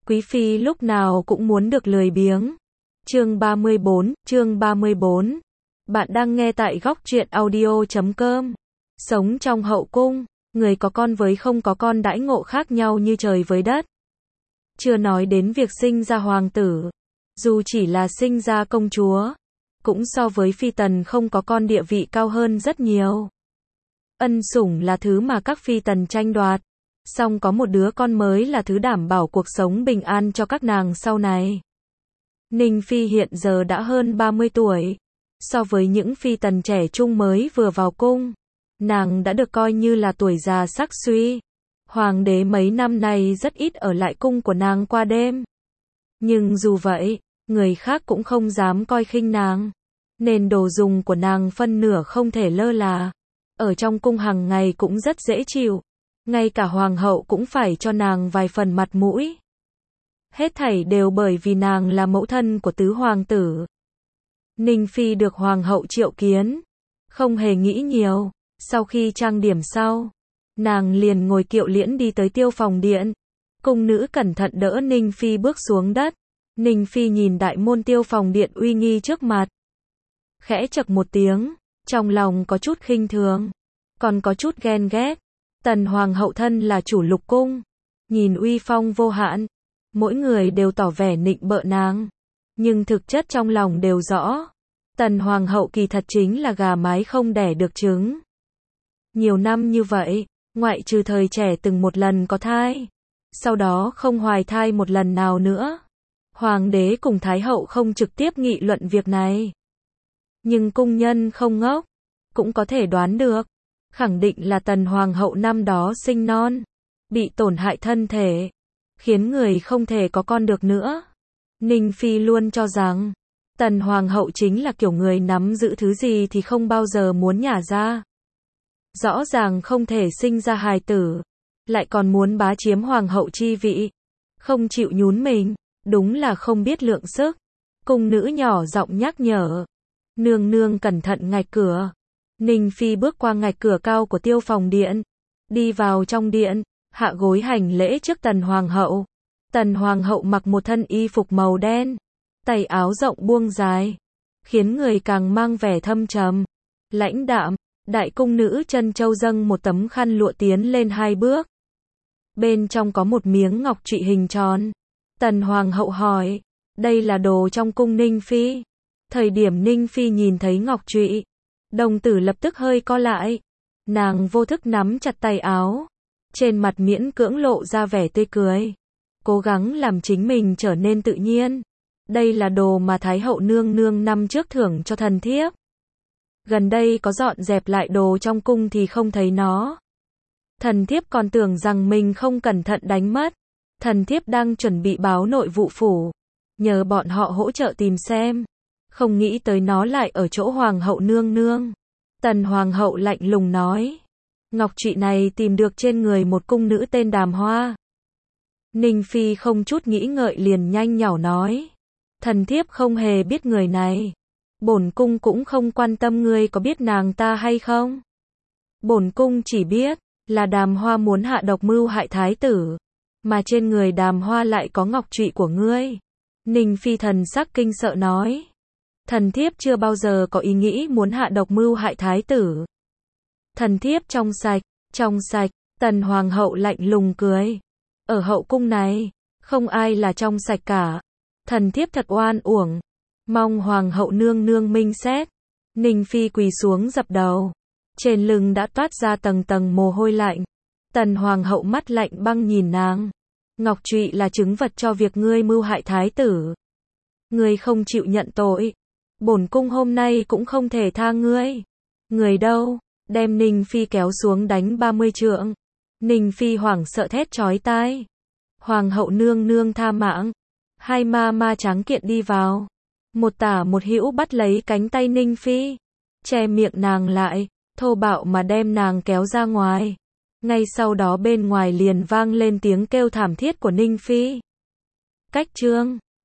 Quý phi lúc nào cũng muốn được lười biếng. Chương 34. Bạn đang nghe tại góc truyện audio.com. Sống trong hậu cung, người có con với không có con đãi ngộ khác nhau như trời với đất. Chưa nói đến việc sinh ra hoàng tử, dù chỉ là sinh ra công chúa, cũng so với phi tần không có con địa vị cao hơn rất nhiều. Ân sủng là thứ mà các phi tần tranh đoạt, song có một đứa con mới là thứ đảm bảo cuộc sống bình an cho các nàng sau này. Ninh Phi hiện giờ đã hơn 30 tuổi. So với những phi tần trẻ trung mới vừa vào cung, nàng đã được coi như là tuổi già sắc suy. Hoàng đế mấy năm nay rất ít ở lại cung của nàng qua đêm. Nhưng dù vậy, người khác cũng không dám coi khinh nàng, nên đồ dùng của nàng phân nửa không thể lơ là. Ở trong cung hàng ngày cũng rất dễ chịu. Ngay cả hoàng hậu cũng phải cho nàng vài phần mặt mũi. Hết thảy đều bởi vì nàng là mẫu thân của tứ hoàng tử. Ninh Phi được hoàng hậu triệu kiến, không hề nghĩ nhiều. Sau khi trang điểm sau, nàng liền ngồi kiệu liễn đi tới Tiêu Phòng Điện. Cung nữ cẩn thận đỡ Ninh Phi bước xuống đất. Ninh Phi nhìn đại môn Tiêu Phòng Điện uy nghi trước mặt, khẽ chậc một tiếng, trong lòng có chút khinh thường, còn có chút ghen ghét. Tần hoàng hậu thân là chủ lục cung, nhìn uy phong vô hạn, mỗi người đều tỏ vẻ nịnh bợ nàng, nhưng thực chất trong lòng đều rõ, tần hoàng hậu kỳ thật chính là gà mái không đẻ được trứng. Nhiều năm như vậy, ngoại trừ thời trẻ từng một lần có thai, sau đó không hoài thai một lần nào nữa. Hoàng đế cùng thái hậu không trực tiếp nghị luận việc này, nhưng cung nhân không ngốc, cũng có thể đoán được, khẳng định là tần hoàng hậu năm đó sinh non, bị tổn hại thân thể, khiến người không thể có con được nữa. Ninh Phi luôn cho rằng, tần hoàng hậu chính là kiểu người nắm giữ thứ gì thì không bao giờ muốn nhả ra. Rõ ràng không thể sinh ra hài tử, lại còn muốn bá chiếm hoàng hậu chi vị, không chịu nhún mình, đúng là không biết lượng sức. Cung nữ nhỏ giọng nhắc nhở, nương nương cẩn thận ngạch cửa. Ninh Phi bước qua ngạch cửa cao của Tiêu Phòng Điện, đi vào trong điện, hạ gối hành lễ trước tần hoàng hậu. Tần hoàng hậu mặc một thân y phục màu đen, tay áo rộng buông dài, khiến người càng mang vẻ thâm trầm, lãnh đạm. Đại cung nữ Trân Châu dâng một tấm khăn lụa tiến lên 2 bước. Bên trong có một miếng ngọc trụy hình tròn. Tần hoàng hậu hỏi, đây là đồ trong cung Ninh Phi. Thời điểm Ninh Phi nhìn thấy ngọc trụy, đồng tử lập tức hơi co lại. Nàng vô thức nắm chặt tay áo, trên mặt miễn cưỡng lộ ra vẻ tươi cười, cố gắng làm chính mình trở nên tự nhiên. Đây là đồ mà Thái hậu nương nương năm trước thưởng cho thần thiếp. Gần đây có dọn dẹp lại đồ trong cung thì không thấy nó. Thần thiếp còn tưởng rằng mình không cẩn thận đánh mất. Thần thiếp đang chuẩn bị báo nội vụ phủ, nhờ bọn họ hỗ trợ tìm xem. Không nghĩ tới nó lại ở chỗ hoàng hậu nương nương. Tần hoàng hậu lạnh lùng nói, ngọc trụy này tìm được trên người một cung nữ tên Đàm Hoa. Ninh Phi không chút nghĩ ngợi liền nhanh nhảu nói, thần thiếp không hề biết người này. Bổn cung cũng không quan tâm ngươi có biết nàng ta hay không. Bổn cung chỉ biết là Đàm Hoa muốn hạ độc mưu hại thái tử, mà trên người Đàm Hoa lại có ngọc trụy của ngươi. Ninh Phi thần sắc kinh sợ nói, thần thiếp chưa bao giờ có ý nghĩ muốn hạ độc mưu hại thái tử. Thần thiếp trong sạch, trong sạch. Tần hoàng hậu lạnh lùng cười, ở hậu cung này, không ai là trong sạch cả. Thần thiếp thật oan uổng, mong hoàng hậu nương nương minh xét. Ninh Phi quỳ xuống dập đầu, trên lưng đã toát ra tầng tầng mồ hôi lạnh. Tần hoàng hậu mắt lạnh băng nhìn nàng, ngọc trụy là chứng vật cho việc ngươi mưu hại thái tử. Ngươi không chịu nhận tội, bổn cung hôm nay cũng không thể tha ngươi. Người đâu? Đem Ninh Phi kéo xuống đánh 30 trượng. Ninh Phi hoảng sợ thét chói tai, hoàng hậu nương nương tha mạng. Hai ma tráng kiện đi vào, một tả một hữu bắt lấy cánh tay Ninh Phi, che miệng nàng lại, thô bạo mà đem nàng kéo ra ngoài. Ngay sau đó bên ngoài liền vang lên tiếng kêu thảm thiết của Ninh Phi. Cách chương